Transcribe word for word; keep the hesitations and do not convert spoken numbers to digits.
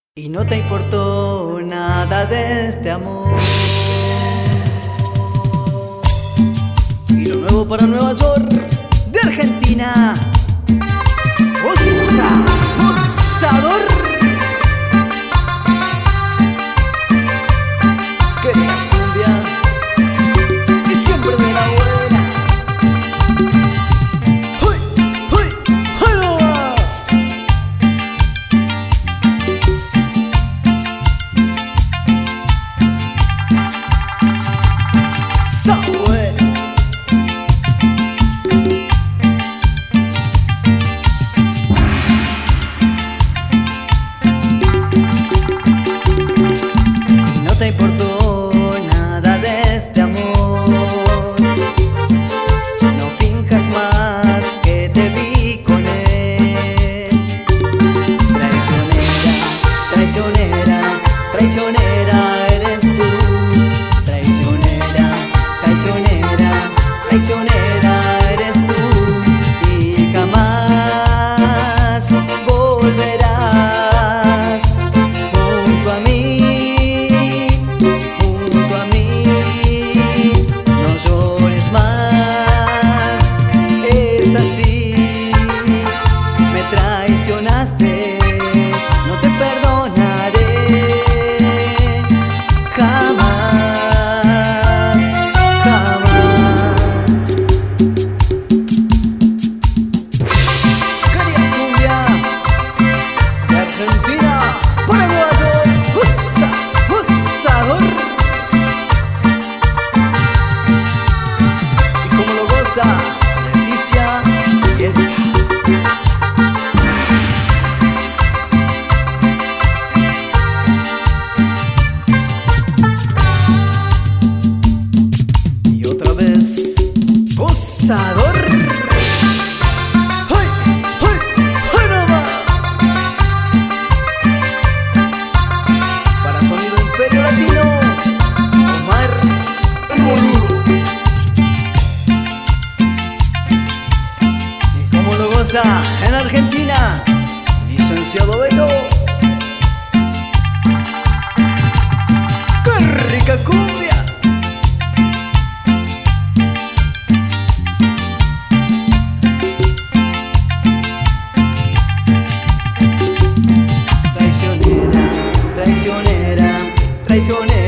Y no te importó nada de este amor. Y lo nuevo para Nueva York, de Argentina, Osa, Osador. Querías cumbia y siempre de la buena. ¡Huy! ¡Huy! ¡Huy! ¡No va! ¡Sabue! No te importó nada de este amor. No finjas más que te vi con él. Traicionera, traicionera, traicionera eres tú. Traicionera, traicionera, traicionera eres tú. Y jamás volverás junto a mí. Junto a mí, no llores más, es así. Me traicionaste, no te perdonaré jamás, jamás. Querías cumbia de Argentina para Nueva York, Osa, Osador. Y como lo goza Leticia y Edgar. Y otra vez, Osador. ¡Ay! ¡Ay! ¡Ay, no va! Para Sonido Imperio Latino, Omar el Boludo. Y como lo goza en Argentina, Licenciado Beto. ¡Qué rica cumbia! Traicionera, traicionera, traicionera.